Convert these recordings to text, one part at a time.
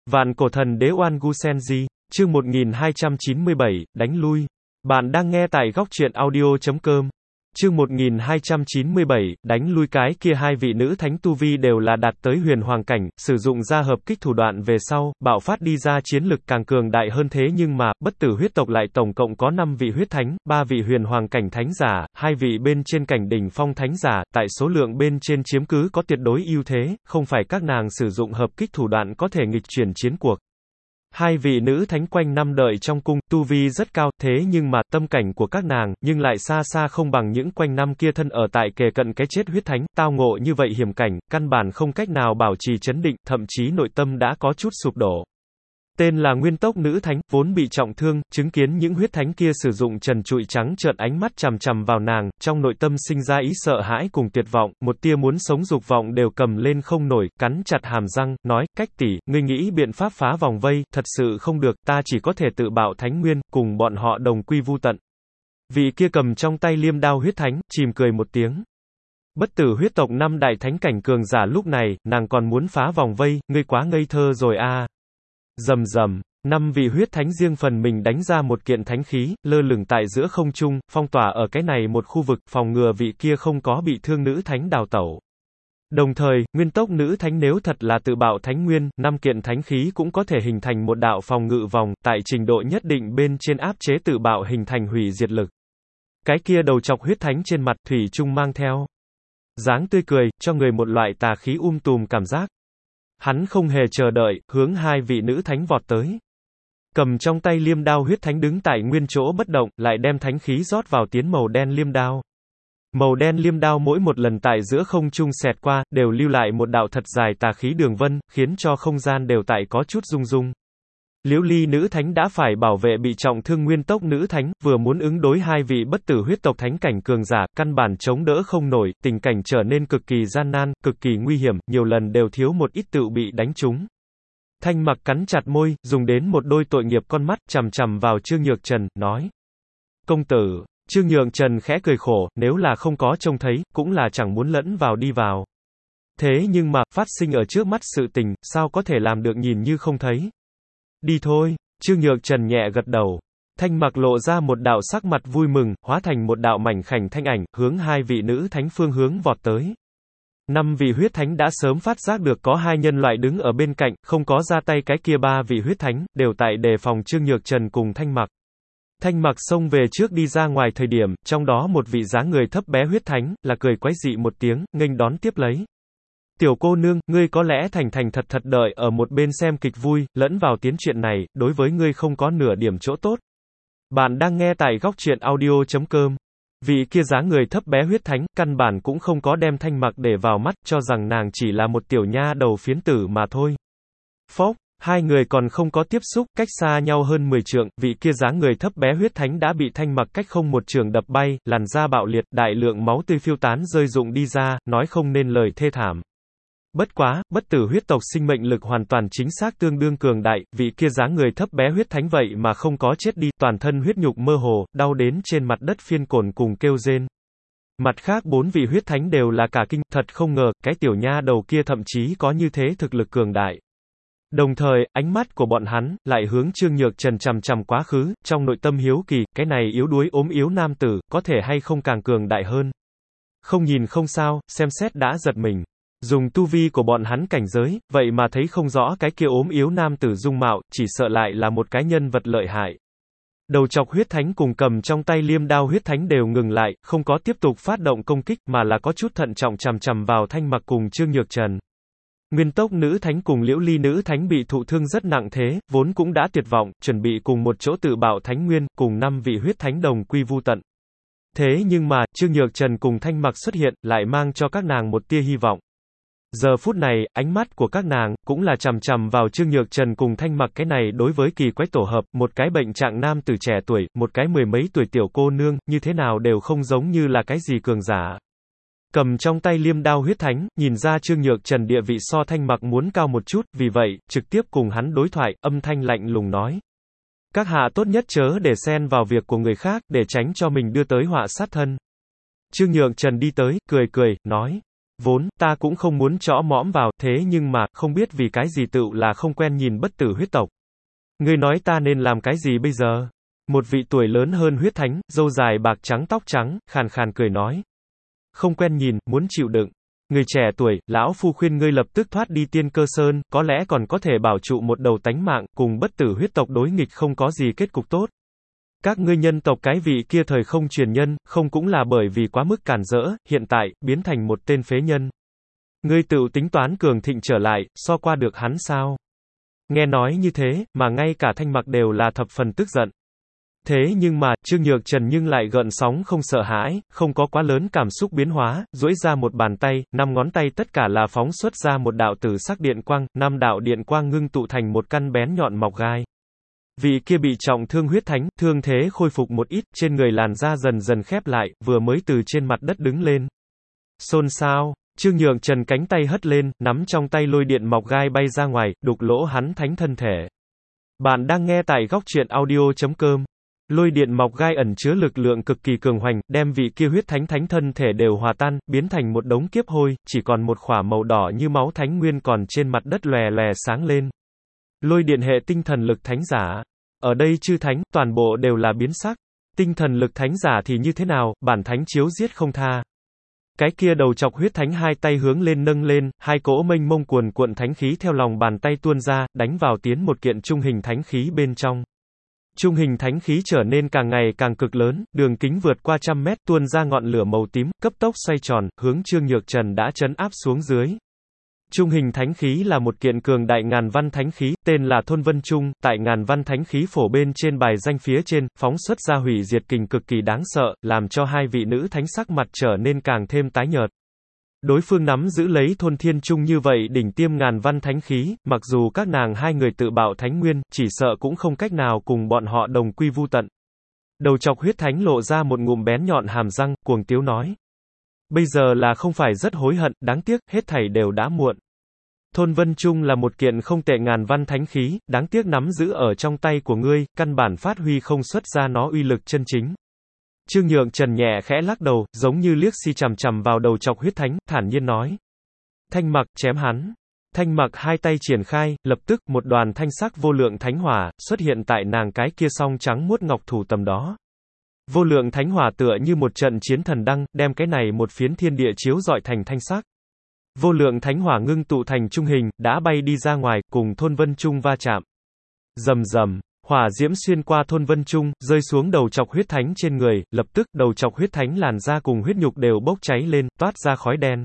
Vạn cổ thần đế Oan Gu Senji, chương 1297, đánh lui. Bạn đang nghe tại góc truyện audio.com. Chương 1297, đánh lui cái kia hai vị nữ thánh tu vi đều là đạt tới huyền hoàng cảnh, sử dụng ra hợp kích thủ đoạn về sau, bạo phát đi ra chiến lực càng cường đại hơn thế nhưng mà, bất tử huyết tộc lại tổng cộng có 5 vị huyết thánh, 3 vị huyền hoàng cảnh thánh giả, 2 vị bên trên cảnh đỉnh phong thánh giả, tại số lượng bên trên chiếm cứ có tuyệt đối ưu thế, không phải các nàng sử dụng hợp kích thủ đoạn có thể nghịch chuyển chiến cuộc. Hai vị nữ thánh quanh năm đợi trong cung, tu vi rất cao, thế nhưng mà, tâm cảnh của các nàng, nhưng lại xa xa không bằng những quanh năm kia thân ở tại kề cận cái chết huyết thánh, tao ngộ như vậy hiểm cảnh, căn bản không cách nào bảo trì trấn định, thậm chí nội tâm đã có chút sụp đổ. Tên là Nguyên Tốc nữ thánh, vốn bị trọng thương, chứng kiến những huyết thánh kia sử dụng trần trụi trắng trợn ánh mắt chằm chằm vào nàng, trong nội tâm sinh ra ý sợ hãi cùng tuyệt vọng, một tia muốn sống dục vọng đều cầm lên không nổi, cắn chặt hàm răng, nói, Cách tỷ, ngươi nghĩ biện pháp phá vòng vây, thật sự không được, ta chỉ có thể tự bạo thánh nguyên, cùng bọn họ đồng quy vu tận. Vị kia cầm trong tay liêm đao huyết thánh, chìm cười một tiếng. Bất tử huyết tộc 5 đại thánh cảnh cường giả lúc này, nàng còn muốn phá vòng vây, ngươi quá ngây thơ rồi a. Rầm rầm, 5 vị huyết thánh riêng phần mình đánh ra một kiện thánh khí, lơ lửng tại giữa không trung, phong tỏa ở cái này một khu vực, phòng ngừa vị kia không có bị thương nữ thánh đào tẩu. Đồng thời, Nguyên Tốc nữ thánh nếu thật là tự bạo thánh nguyên, 5 kiện thánh khí cũng có thể hình thành một đạo phòng ngự vòng, tại trình độ nhất định bên trên áp chế tự bạo hình thành hủy diệt lực. Cái kia đầu chọc huyết thánh trên mặt thủy chung mang theo dáng tươi cười, cho người một loại tà khí tùm cảm giác. Hắn không hề chờ đợi, hướng hai vị nữ thánh vọt tới. Cầm trong tay liêm đao huyết thánh đứng tại nguyên chỗ bất động, lại đem thánh khí rót vào tiến màu đen liêm đao. Màu đen liêm đao mỗi một lần tại giữa không trung xẹt qua, đều lưu lại một đạo thật dài tà khí đường vân, khiến cho không gian đều tại có chút rung rung. Liễu Ly nữ thánh đã phải bảo vệ bị trọng thương Nguyên Tốc nữ thánh, vừa muốn ứng đối hai vị bất tử huyết tộc thánh cảnh cường giả, căn bản chống đỡ không nổi, tình cảnh trở nên cực kỳ gian nan, cực kỳ nguy hiểm, nhiều lần đều thiếu một ít tự bị đánh trúng. Thanh Mặc cắn chặt môi, dùng đến một đôi tội nghiệp con mắt, chằm chằm vào Trương Nhược Trần, nói. Công tử, Trương Nhược Trần khẽ cười khổ, nếu là không có trông thấy, cũng là chẳng muốn lẫn vào đi vào. Thế nhưng mà, phát sinh ở trước mắt sự tình, sao có thể làm được nhìn như không thấy. Đi thôi, Trương Nhược Trần nhẹ gật đầu. Thanh Mặc lộ ra một đạo sắc mặt vui mừng, hóa thành một đạo mảnh khảnh thanh ảnh, hướng hai vị nữ thánh phương hướng vọt tới. 5 vị huyết thánh đã sớm phát giác được có hai nhân loại đứng ở bên cạnh, không có ra tay cái kia 3 vị huyết thánh, đều tại đề phòng Trương Nhược Trần cùng Thanh Mặc. Thanh Mặc xông về trước đi ra ngoài thời điểm, trong đó một vị dáng người thấp bé huyết thánh, là cười quái dị một tiếng, nghênh đón tiếp lấy. Tiểu cô nương, ngươi có lẽ thành thành thật thật đợi ở một bên xem kịch vui, lẫn vào tiến chuyện này, đối với ngươi không có nửa điểm chỗ tốt. Bạn đang nghe tại góc truyện audio.com. Vị kia dáng người thấp bé huyết thánh, căn bản cũng không có đem Thanh Mặc để vào mắt, cho rằng nàng chỉ là một tiểu nha đầu phiến tử mà thôi. Phốc, hai người còn không có tiếp xúc, cách xa nhau hơn 10 trượng, vị kia dáng người thấp bé huyết thánh đã bị Thanh Mặc cách không một trường đập bay, làn da bạo liệt, đại lượng máu tươi phiêu tán rơi rụng đi ra, nói không nên lời thê thảm. Bất quá, bất tử huyết tộc sinh mệnh lực hoàn toàn chính xác tương đương cường đại, vị kia dáng người thấp bé huyết thánh vậy mà không có chết đi, toàn thân huyết nhục mơ hồ, đau đến trên mặt đất phiên cồn cùng kêu rên. Mặt khác 4 vị huyết thánh đều là cả kinh, thật không ngờ, cái tiểu nha đầu kia thậm chí có như thế thực lực cường đại. Đồng thời, ánh mắt của bọn hắn, lại hướng Trương Nhược Trần chằm chằm quá khứ, trong nội tâm hiếu kỳ, cái này yếu đuối ốm yếu nam tử, có thể hay không càng cường đại hơn. Không nhìn không sao, xem xét đã giật mình. Dùng tu vi của bọn hắn cảnh giới, vậy mà thấy không rõ cái kia ốm yếu nam tử dung mạo, chỉ sợ lại là một cái nhân vật lợi hại. Đầu chọc huyết thánh cùng cầm trong tay liêm đao huyết thánh đều ngừng lại, không có tiếp tục phát động công kích, mà là có chút thận trọng chằm chằm vào Thanh Mặc cùng Trương Nhược Trần. Nguyên Tốc nữ thánh cùng Liễu Ly nữ thánh bị thụ thương rất nặng thế, vốn cũng đã tuyệt vọng, chuẩn bị cùng một chỗ tự bạo thánh nguyên, cùng 5 vị huyết thánh đồng quy vu tận. Thế nhưng mà, Trương Nhược Trần cùng Thanh Mặc xuất hiện, lại mang cho các nàng một tia hy vọng. Giờ phút này, ánh mắt của các nàng, cũng là chằm chằm vào Trương Nhược Trần cùng Thanh Mặc cái này đối với kỳ quái tổ hợp, một cái bệnh trạng nam tử trẻ tuổi, một cái 10 mấy tuổi tiểu cô nương, như thế nào đều không giống như là cái gì cường giả. Cầm trong tay liêm đao huyết thánh, nhìn ra Trương Nhược Trần địa vị so Thanh Mặc muốn cao một chút, vì vậy, trực tiếp cùng hắn đối thoại, âm thanh lạnh lùng nói. Các hạ tốt nhất chớ để xen vào việc của người khác, để tránh cho mình đưa tới họa sát thân. Trương Nhược Trần đi tới, cười cười, nói. Vốn, ta cũng không muốn chõ mõm vào, thế nhưng mà, không biết vì cái gì tựu là không quen nhìn bất tử huyết tộc. Ngươi nói ta nên làm cái gì bây giờ? Một vị tuổi lớn hơn huyết thánh, râu dài bạc trắng tóc trắng, khàn khàn cười nói. Không quen nhìn, muốn chịu đựng. Người trẻ tuổi, lão phu khuyên ngươi lập tức thoát đi Tiên Cơ Sơn, có lẽ còn có thể bảo trụ một đầu tánh mạng, cùng bất tử huyết tộc đối nghịch không có gì kết cục tốt. Các ngươi nhân tộc cái vị kia thời không truyền nhân, không cũng là bởi vì quá mức cản rỡ, hiện tại, biến thành một tên phế nhân. Ngươi tự tính toán cường thịnh trở lại, so qua được hắn sao? Nghe nói như thế, mà ngay cả Thanh Mặc đều là thập phần tức giận. Thế nhưng mà, Trương Nhược Trần nhưng lại gợn sóng không sợ hãi, không có quá lớn cảm xúc biến hóa, duỗi ra một bàn tay, 5 ngón tay tất cả là phóng xuất ra một đạo tử sắc điện quang, 5 đạo điện quang ngưng tụ thành một căn bén nhọn mọc gai. Vị kia bị trọng thương huyết thánh, thương thế khôi phục một ít, trên người làn da dần dần khép lại, vừa mới từ trên mặt đất đứng lên. Xôn xao, Trương Nhược Trần cánh tay hất lên, nắm trong tay lôi điện mọc gai bay ra ngoài, đục lỗ hắn thánh thân thể. Bạn đang nghe tại góc truyện audio.com. Lôi điện mọc gai ẩn chứa lực lượng cực kỳ cường hoành, đem vị kia huyết thánh thân thể đều hòa tan, biến thành một đống kiếp hôi, chỉ còn một khỏa màu đỏ như máu thánh nguyên còn trên mặt đất lòe lòe sáng lên. Lôi điện hệ tinh thần lực thánh giả. Ở đây chư thánh, toàn bộ đều là biến sắc. Tinh thần lực thánh giả thì như thế nào, bản thánh chiếu giết không tha. Cái kia đầu chọc huyết thánh hai tay hướng lên nâng lên, hai cỗ mênh mông cuồn cuộn thánh khí theo lòng bàn tay tuôn ra, đánh vào tiến một kiện trung hình thánh khí bên trong. Trung hình thánh khí trở nên càng ngày càng cực lớn, đường kính vượt qua 100 mét, tuôn ra ngọn lửa màu tím, cấp tốc xoay tròn, hướng Trương Nhược Trần đã trấn áp xuống dưới. Trung hình thánh khí là một kiện cường đại ngàn văn thánh khí, tên là Thôn Vân Trung, tại ngàn văn thánh khí phổ bên trên bài danh phía trên, phóng xuất ra hủy diệt kình cực kỳ đáng sợ, làm cho hai vị nữ thánh sắc mặt trở nên càng thêm tái nhợt. Đối phương nắm giữ lấy Thôn Thiên Trung như vậy đỉnh tiêm ngàn văn thánh khí, mặc dù các nàng hai người tự bạo thánh nguyên, chỉ sợ cũng không cách nào cùng bọn họ đồng quy vu tận. Đầu chọc huyết thánh lộ ra một ngụm bén nhọn hàm răng, cuồng tiếu nói. Bây giờ là không phải rất hối hận, đáng tiếc, hết thảy đều đã muộn. Thôn Vân Trung là một kiện không tệ ngàn văn thánh khí, đáng tiếc nắm giữ ở trong tay của ngươi, căn bản phát huy không xuất ra nó uy lực chân chính. Trương Nhược Trần nhẹ khẽ lắc đầu, giống như liếc xi chằm chằm vào đầu chọc huyết thánh, thản nhiên nói. Thanh Mặc, chém hắn. Thanh Mặc hai tay triển khai, lập tức, một đoàn thanh sắc vô lượng thánh hỏa, xuất hiện tại nàng cái kia song trắng muốt ngọc thủ tầm đó. Vô lượng thánh hỏa tựa như một trận chiến thần đăng, đem cái này một phiến thiên địa chiếu rọi thành thanh sắc. Vô lượng thánh hỏa ngưng tụ thành trung hình, đã bay đi ra ngoài, cùng Thôn Vân Trung va chạm. Rầm rầm, hỏa diễm xuyên qua Thôn Vân Trung, rơi xuống đầu chọc huyết thánh trên người, lập tức, đầu chọc huyết thánh làn da cùng huyết nhục đều bốc cháy lên, toát ra khói đen.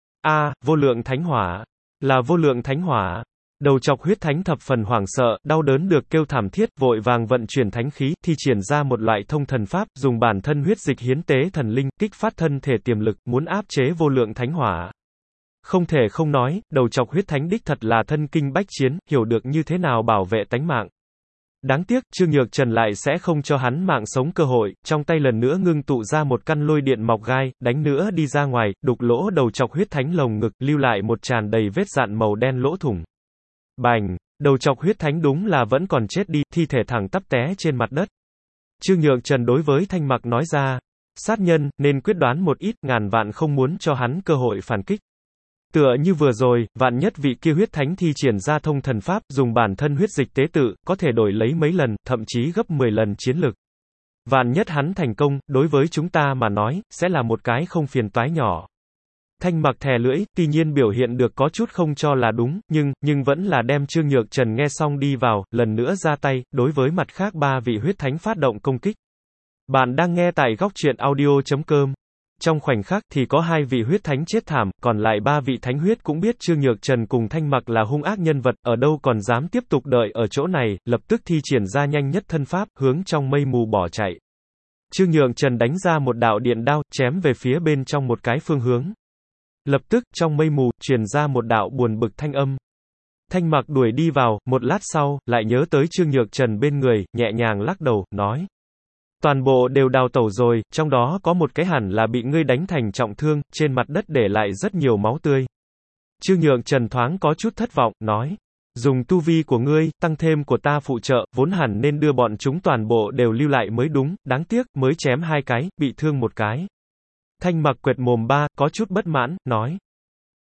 Vô lượng thánh hỏa. Là vô lượng thánh hỏa. Đầu chọc huyết thánh thập phần hoảng sợ, đau đớn được kêu thảm thiết, vội vàng vận chuyển thánh khí, thi triển ra một loại thông thần pháp, dùng bản thân huyết dịch hiến tế thần linh, kích phát thân thể tiềm lực, muốn áp chế vô lượng thánh hỏa. Không thể không nói, đầu chọc huyết thánh đích thật là thân kinh bách chiến, hiểu được như thế nào bảo vệ tánh mạng. Đáng tiếc, Trương Nhược Trần lại sẽ không cho hắn mạng sống cơ hội, trong tay lần nữa ngưng tụ ra một căn lôi điện mọc gai, đánh nữa đi ra ngoài, đục lỗ đầu chọc huyết thánh lồng ngực, lưu lại một tràn đầy vết dạn màu đen lỗ thủng. Bành! Đầu chọc huyết thánh đúng là vẫn còn chết đi, thi thể thẳng tắp té trên mặt đất. Trương Nhược Trần đối với Thanh Mặc nói ra, sát nhân, nên quyết đoán một ít, ngàn vạn không muốn cho hắn cơ hội phản kích. Tựa như vừa rồi, vạn nhất vị kia huyết thánh thi triển ra thông thần pháp, dùng bản thân huyết dịch tế tự, có thể đổi lấy mấy lần, thậm chí gấp 10 lần chiến lực. Vạn nhất hắn thành công, đối với chúng ta mà nói, sẽ là một cái không phiền toái nhỏ. Thanh Mặc thè lưỡi, tuy nhiên biểu hiện được có chút không cho là đúng, nhưng vẫn là đem Trương Nhược Trần nghe xong đi vào, lần nữa ra tay, đối với mặt khác ba vị huyết thánh phát động công kích. Bạn đang nghe tại góc truyện audio.com. Trong khoảnh khắc thì có hai vị huyết thánh chết thảm, còn lại ba vị thánh huyết cũng biết Trương Nhược Trần cùng Thanh Mặc là hung ác nhân vật, ở đâu còn dám tiếp tục đợi ở chỗ này, lập tức thi triển ra nhanh nhất thân pháp, hướng trong mây mù bỏ chạy. Trương Nhược Trần đánh ra một đạo điện đao, chém về phía bên trong một cái phương hướng. Lập tức, trong mây mù, truyền ra một đạo buồn bực thanh âm. Thanh Mặc đuổi đi vào, một lát sau, lại nhớ tới Trương Nhược Trần bên người, nhẹ nhàng lắc đầu, nói. Toàn bộ đều đào tẩu rồi, trong đó có một cái hẳn là bị ngươi đánh thành trọng thương, trên mặt đất để lại rất nhiều máu tươi. Trương Nhược Trần thoáng có chút thất vọng, nói. Dùng tu vi của ngươi, tăng thêm của ta phụ trợ, vốn hẳn nên đưa bọn chúng toàn bộ đều lưu lại mới đúng, đáng tiếc, mới chém hai cái, bị thương một cái. Thanh Mặc quệt mồm ba, có chút bất mãn, nói.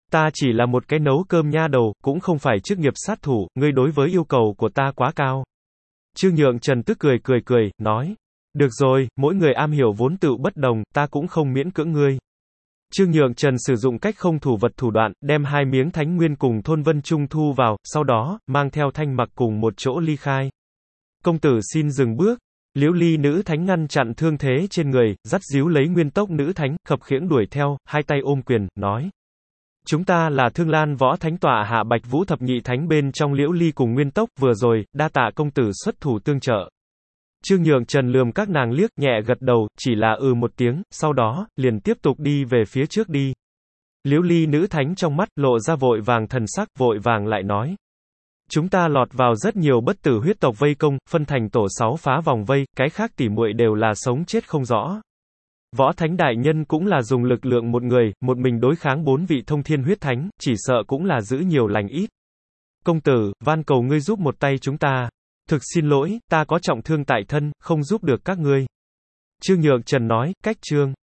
Ta chỉ là một cái nấu cơm nha đầu, cũng không phải chức nghiệp sát thủ, ngươi đối với yêu cầu của ta quá cao. Trương Nhượng Trần tức cười, nói. Được rồi, mỗi người am hiểu vốn tựu bất đồng, ta cũng không miễn cưỡng ngươi. Trương Nhượng Trần sử dụng cách không thủ vật thủ đoạn, đem 2 miếng thánh nguyên cùng Thôn Vân Trung thu vào, sau đó, mang theo Thanh Mặc cùng một chỗ ly khai. Công tử xin dừng bước. Liễu Ly nữ thánh ngăn chặn thương thế trên người, dắt díu lấy Nguyên Tốc nữ thánh, khập khiễng đuổi theo, hai tay ôm quyền, nói. Chúng ta là Thương Lan Võ Thánh tọa hạ Bạch Vũ thập nhị thánh bên trong Liễu Ly cùng Nguyên Tốc, vừa rồi, đa tạ công tử xuất thủ tương trợ. Trương Nhượng Trần lườm các nàng liếc, nhẹ gật đầu, chỉ là một tiếng, sau đó, liền tiếp tục đi về phía trước đi. Liễu Ly nữ thánh trong mắt, lộ ra vội vàng thần sắc, vội vàng lại nói. Chúng ta lọt vào rất nhiều bất tử huyết tộc vây công, phân thành tổ 6 phá vòng vây, cái khác tỉ muội đều là sống chết không rõ. Võ Thánh đại nhân cũng là dùng lực lượng một người, một mình đối kháng 4 vị thông thiên huyết thánh, chỉ sợ cũng là giữ nhiều lành ít. Công tử, van cầu ngươi giúp một tay chúng ta. Thực xin lỗi, ta có trọng thương tại thân, không giúp được các ngươi. Trương Nhượng Trần nói, cách Trương